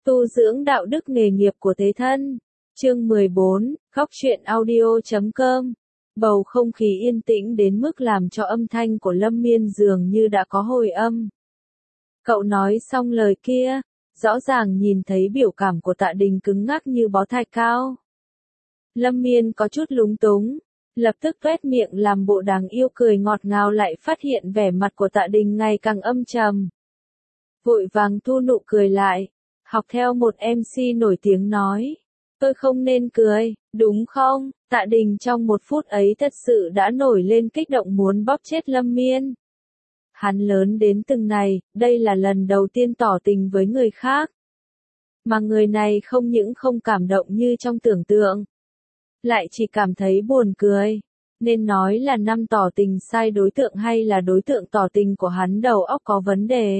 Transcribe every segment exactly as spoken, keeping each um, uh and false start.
Tu dưỡng đạo đức nghề nghiệp của thế thân. Chương mười bốn, Khóc Chuyện Audio chấm com. Bầu không khí yên tĩnh đến mức làm cho âm thanh của Lâm Miên dường như đã có hồi âm. Cậu nói xong lời kia, rõ ràng nhìn thấy biểu cảm của Tạ Đình cứng ngắc như bó thạch cao. Lâm Miên có chút lúng túng, lập tức tuét miệng làm bộ đáng yêu cười ngọt ngào, lại phát hiện vẻ mặt của Tạ Đình ngày càng âm trầm. Vội vàng thu nụ cười lại, học theo một em xê nổi tiếng nói. Tôi không nên cười, đúng không? Tạ Đình trong một phút ấy thật sự đã nổi lên kích động muốn bóp chết Lâm Miên. Hắn lớn đến từng này, đây là lần đầu tiên tỏ tình với người khác. Mà người này không những không cảm động như trong tưởng tượng, lại chỉ cảm thấy buồn cười. Nên nói là năm tỏ tình sai đối tượng hay là đối tượng tỏ tình của hắn đầu óc có vấn đề.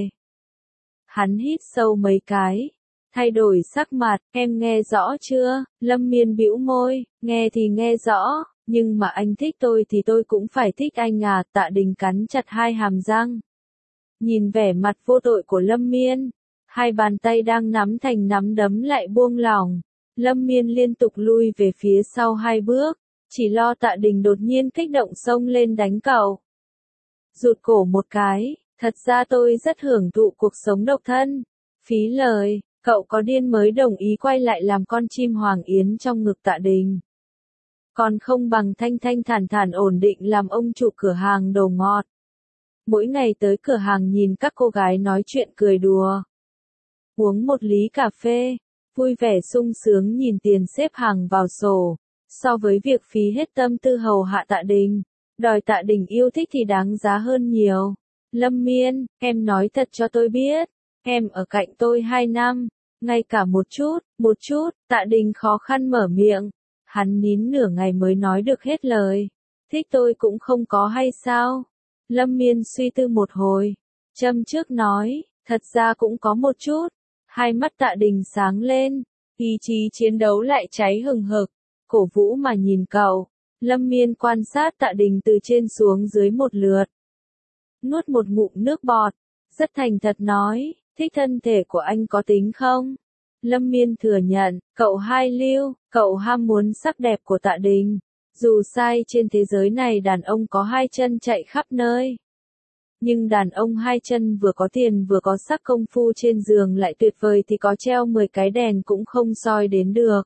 Hắn hít sâu mấy cái, thay đổi sắc mặt. Em nghe rõ chưa? Lâm Miên bĩu môi, nghe thì nghe rõ, nhưng mà anh thích tôi thì tôi cũng phải thích anh à. Tạ Đình cắn chặt hai hàm răng. Nhìn vẻ mặt vô tội của Lâm Miên, hai bàn tay đang nắm thành nắm đấm lại buông lỏng. Lâm Miên liên tục lui về phía sau hai bước, chỉ lo Tạ Đình đột nhiên kích động xông lên đánh cậu. Rụt cổ một cái, thật ra tôi rất hưởng thụ cuộc sống độc thân. Phí lời, cậu có điên mới đồng ý quay lại làm con chim hoàng yến trong ngực Tạ Đình. Còn không bằng thanh thanh thản thản ổn định làm ông chủ cửa hàng đồ ngọt. Mỗi ngày tới cửa hàng nhìn các cô gái nói chuyện cười đùa. Uống một ly cà phê, vui vẻ sung sướng nhìn tiền xếp hàng vào sổ. So với việc phí hết tâm tư hầu hạ Tạ Đình, đòi Tạ Đình yêu thích thì đáng giá hơn nhiều. Lâm Miên, em nói thật cho tôi biết, em ở cạnh tôi hai năm, ngay cả một chút, một chút. Tạ Đình khó khăn mở miệng, hắn nín nửa ngày mới nói được hết lời. Thích tôi cũng không có hay sao? Lâm Miên suy tư một hồi, châm trước nói, thật ra cũng có một chút. Hai mắt Tạ Đình sáng lên, ý chí chiến đấu lại cháy hừng hực, cổ vũ mà nhìn cậu. Lâm Miên quan sát Tạ Đình từ trên xuống dưới một lượt, nuốt một ngụm nước bọt, rất thành thật nói, thích thân thể của anh có tính không? Lâm Miên thừa nhận, cậu hai lưu, cậu ham muốn sắc đẹp của Tạ Đình. Dù sai trên thế giới này đàn ông có hai chân chạy khắp nơi, nhưng đàn ông hai chân vừa có tiền vừa có sắc công phu trên giường lại tuyệt vời thì có treo mười cái đèn cũng không soi đến được.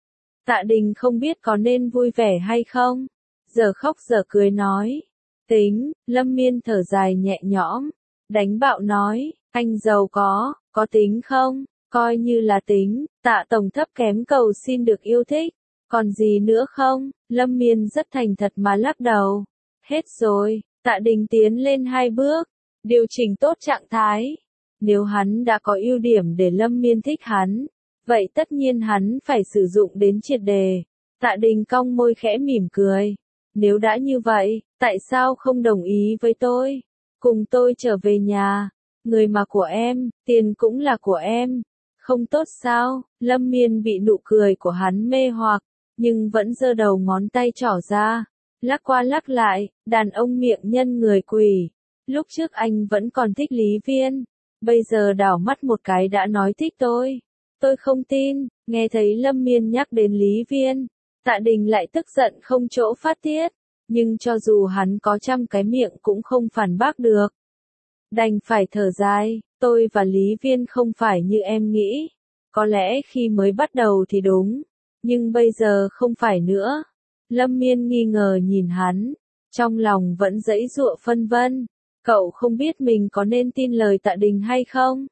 Tạ Đình không biết có nên vui vẻ hay không, giờ khóc giờ cười nói. Tính, Lâm Miên thở dài nhẹ nhõm, đánh bạo nói, anh giàu có, có tính không? Coi như là tính. Tạ tổng thấp kém cầu xin được yêu thích, còn gì nữa không? Lâm Miên rất thành thật mà lắc đầu. Hết rồi. Tạ Đình tiến lên hai bước, điều chỉnh tốt trạng thái. Nếu hắn đã có ưu điểm để Lâm Miên thích hắn, vậy tất nhiên hắn phải sử dụng đến triệt đề. Tạ Đình cong môi khẽ mỉm cười. Nếu đã như vậy, tại sao không đồng ý với tôi? Cùng tôi trở về nhà. Người mà của em, tiền cũng là của em. Không tốt sao? Lâm Miên bị nụ cười của hắn mê hoặc, nhưng vẫn giơ đầu ngón tay trỏ ra, lắc qua lắc lại. Đàn ông miệng nhân người quỷ. Lúc trước anh vẫn còn thích Lý Viên, bây giờ đảo mắt một cái đã nói thích tôi. Tôi không tin. Nghe thấy Lâm Miên nhắc đến Lý Viên, Tạ Đình lại tức giận không chỗ phát tiết, nhưng cho dù hắn có trăm cái miệng cũng không phản bác được. Đành phải thở dài, tôi và Lý Viên không phải như em nghĩ. Có lẽ khi mới bắt đầu thì đúng, nhưng bây giờ không phải nữa. Lâm Miên nghi ngờ nhìn hắn, trong lòng vẫn giãy giụa phân vân. Cậu không biết mình có nên tin lời Tạ Đình hay không?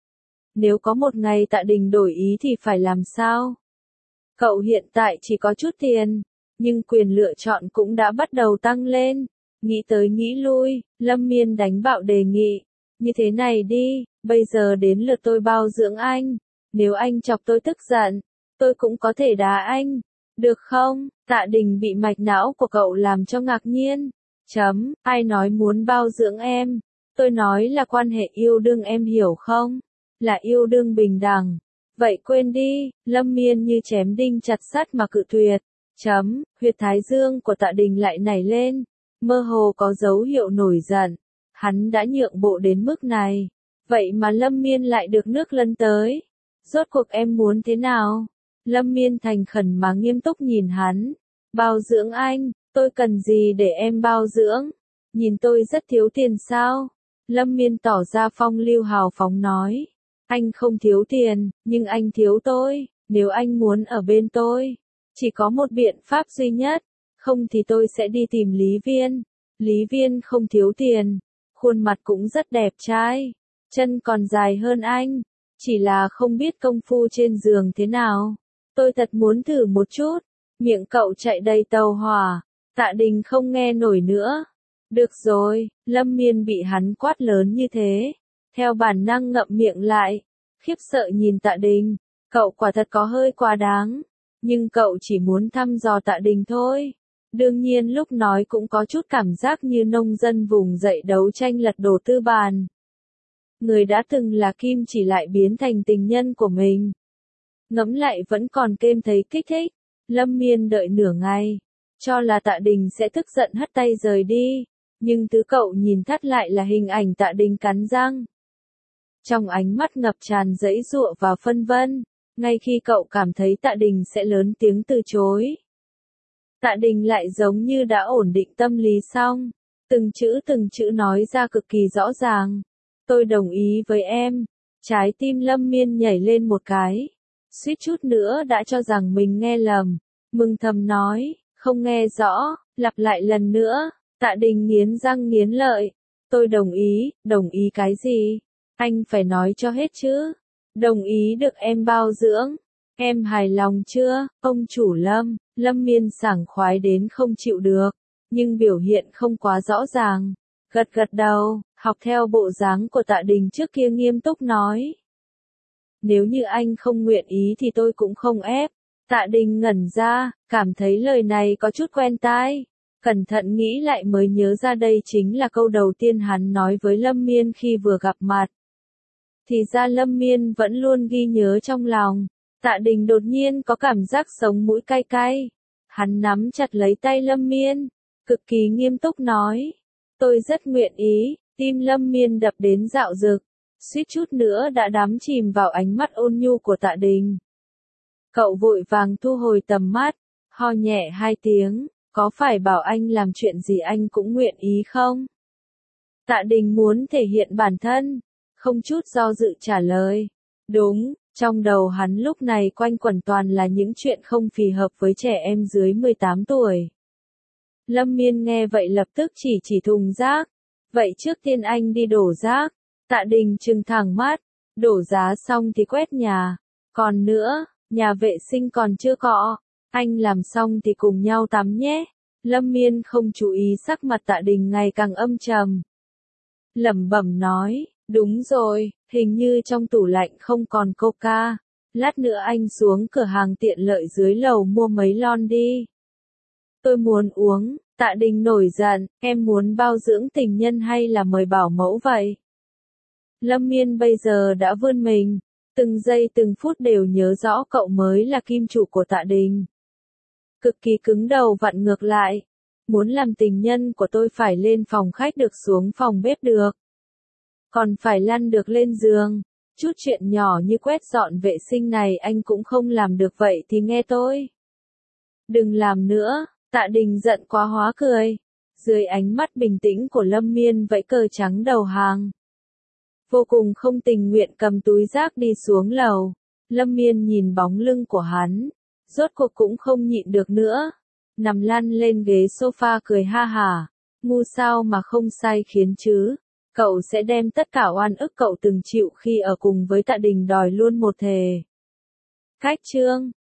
Nếu có một ngày Tạ Đình đổi ý thì phải làm sao? Cậu hiện tại chỉ có chút tiền, nhưng quyền lựa chọn cũng đã bắt đầu tăng lên. Nghĩ tới nghĩ lui, Lâm Miên đánh bạo đề nghị. Như thế này đi, bây giờ đến lượt tôi bao dưỡng anh. Nếu anh chọc tôi tức giận, tôi cũng có thể đá anh. Được không? Tạ Đình bị mạch não của cậu làm cho ngạc nhiên. Chấm, ai nói muốn bao dưỡng em? Tôi nói là quan hệ yêu đương, em hiểu không? Là yêu đương bình đẳng. Vậy quên đi. Lâm Miên như chém đinh chặt sắt mà cự tuyệt. Chấm, huyệt thái dương của Tạ Đình lại nảy lên, mơ hồ có dấu hiệu nổi giận. Hắn đã nhượng bộ đến mức này, vậy mà Lâm Miên lại được nước lấn tới. Rốt cuộc em muốn thế nào? Lâm Miên thành khẩn mà nghiêm túc nhìn hắn. Bao dưỡng anh, tôi cần gì để em bao dưỡng? Nhìn tôi rất thiếu tiền sao? Lâm Miên tỏ ra phong lưu hào phóng nói. Anh không thiếu tiền, nhưng anh thiếu tôi. Nếu anh muốn ở bên tôi, chỉ có một biện pháp duy nhất. Không thì tôi sẽ đi tìm Lý Viên. Lý Viên không thiếu tiền. Khuôn mặt cũng rất đẹp trai. Chân còn dài hơn anh. Chỉ là không biết công phu trên giường thế nào. Tôi thật muốn thử một chút. Miệng cậu chạy đầy tàu hỏa. Tạ Đình không nghe nổi nữa. Được rồi, Lâm Miên bị hắn quát lớn như thế. Theo bản năng ngậm miệng lại. Khiếp sợ nhìn Tạ Đình. Cậu quả thật có hơi quá đáng. Nhưng cậu chỉ muốn thăm dò Tạ Đình thôi. Đương nhiên lúc nói cũng có chút cảm giác như nông dân vùng dậy đấu tranh lật đổ tư bản. Người đã từng là kim chỉ lại biến thành tình nhân của mình. Ngẫm lại vẫn còn kêm thấy kích thích. Lâm Miên đợi nửa ngày. Cho là Tạ Đình sẽ tức giận hất tay rời đi. Nhưng thứ cậu nhìn thắt lại là hình ảnh Tạ Đình cắn răng. Trong ánh mắt ngập tràn giãy giụa và phân vân. Ngay khi cậu cảm thấy Tạ Đình sẽ lớn tiếng từ chối. Tạ Đình lại giống như đã ổn định tâm lý xong. Từng chữ từng chữ nói ra cực kỳ rõ ràng. Tôi đồng ý với em. Trái tim Lâm Miên nhảy lên một cái. Suýt chút nữa đã cho rằng mình nghe lầm. Mừng thầm nói, không nghe rõ, lặp lại lần nữa. Tạ Đình nghiến răng nghiến lợi. Tôi đồng ý, đồng ý cái gì? Anh phải nói cho hết chứ. Đồng ý được em bao dưỡng. Em hài lòng chưa, ông chủ Lâm? Lâm Miên sảng khoái đến không chịu được. Nhưng biểu hiện không quá rõ ràng. Gật gật đầu, học theo bộ dáng của Tạ Đình trước kia nghiêm túc nói. Nếu như anh không nguyện ý thì tôi cũng không ép. Tạ Đình ngẩn ra, cảm thấy lời này có chút quen tai. Cẩn thận nghĩ lại mới nhớ ra đây chính là câu đầu tiên hắn nói với Lâm Miên khi vừa gặp mặt. Thì ra Lâm Miên vẫn luôn ghi nhớ trong lòng. Tạ Đình đột nhiên có cảm giác sống mũi cay cay. Hắn nắm chặt lấy tay Lâm Miên, cực kỳ nghiêm túc nói. Tôi rất nguyện ý. Tim Lâm Miên đập đến dạo dực. Suýt chút nữa đã đắm chìm vào ánh mắt ôn nhu của Tạ Đình. Cậu vội vàng thu hồi tầm mắt, ho nhẹ hai tiếng, có phải bảo anh làm chuyện gì anh cũng nguyện ý không? Tạ Đình muốn thể hiện bản thân, không chút do dự trả lời. Đúng, trong đầu hắn lúc này quanh quẩn toàn là những chuyện không phù hợp với trẻ em dưới mười tám tuổi. Lâm Miên nghe vậy lập tức chỉ chỉ thùng rác. Vậy trước tiên anh đi đổ rác. Tạ Đình trừng thẳng mắt. Đổ giá xong thì quét nhà. Còn nữa, nhà vệ sinh còn chưa cọ. Anh làm xong thì cùng nhau tắm nhé. Lâm Miên không chú ý sắc mặt Tạ Đình ngày càng âm trầm. Lẩm bẩm nói, đúng rồi, hình như trong tủ lạnh không còn coca. Lát nữa anh xuống cửa hàng tiện lợi dưới lầu mua mấy lon đi. Tôi muốn uống. Tạ Đình nổi giận, em muốn bao dưỡng tình nhân hay là mời bảo mẫu vậy? Lâm Miên bây giờ đã vươn mình, từng giây từng phút đều nhớ rõ cậu mới là kim chủ của Tạ Đình. Cực kỳ cứng đầu vặn ngược lại, muốn làm tình nhân của tôi phải lên phòng khách được xuống phòng bếp được. Còn phải lăn được lên giường, chút chuyện nhỏ như quét dọn vệ sinh này anh cũng không làm được vậy thì nghe tôi. Đừng làm nữa. Tạ Đình giận quá hóa cười. Dưới ánh mắt bình tĩnh của Lâm Miên vẫy cờ trắng đầu hàng. Vô cùng không tình nguyện cầm túi rác đi xuống lầu. Lâm Miên nhìn bóng lưng của hắn. Rốt cuộc cũng không nhịn được nữa. Nằm lăn lên ghế sofa cười ha hả. Ngu sao mà không sai khiến chứ. Cậu sẽ đem tất cả oan ức cậu từng chịu khi ở cùng với Tạ Đình đòi luôn một thề. Cách chương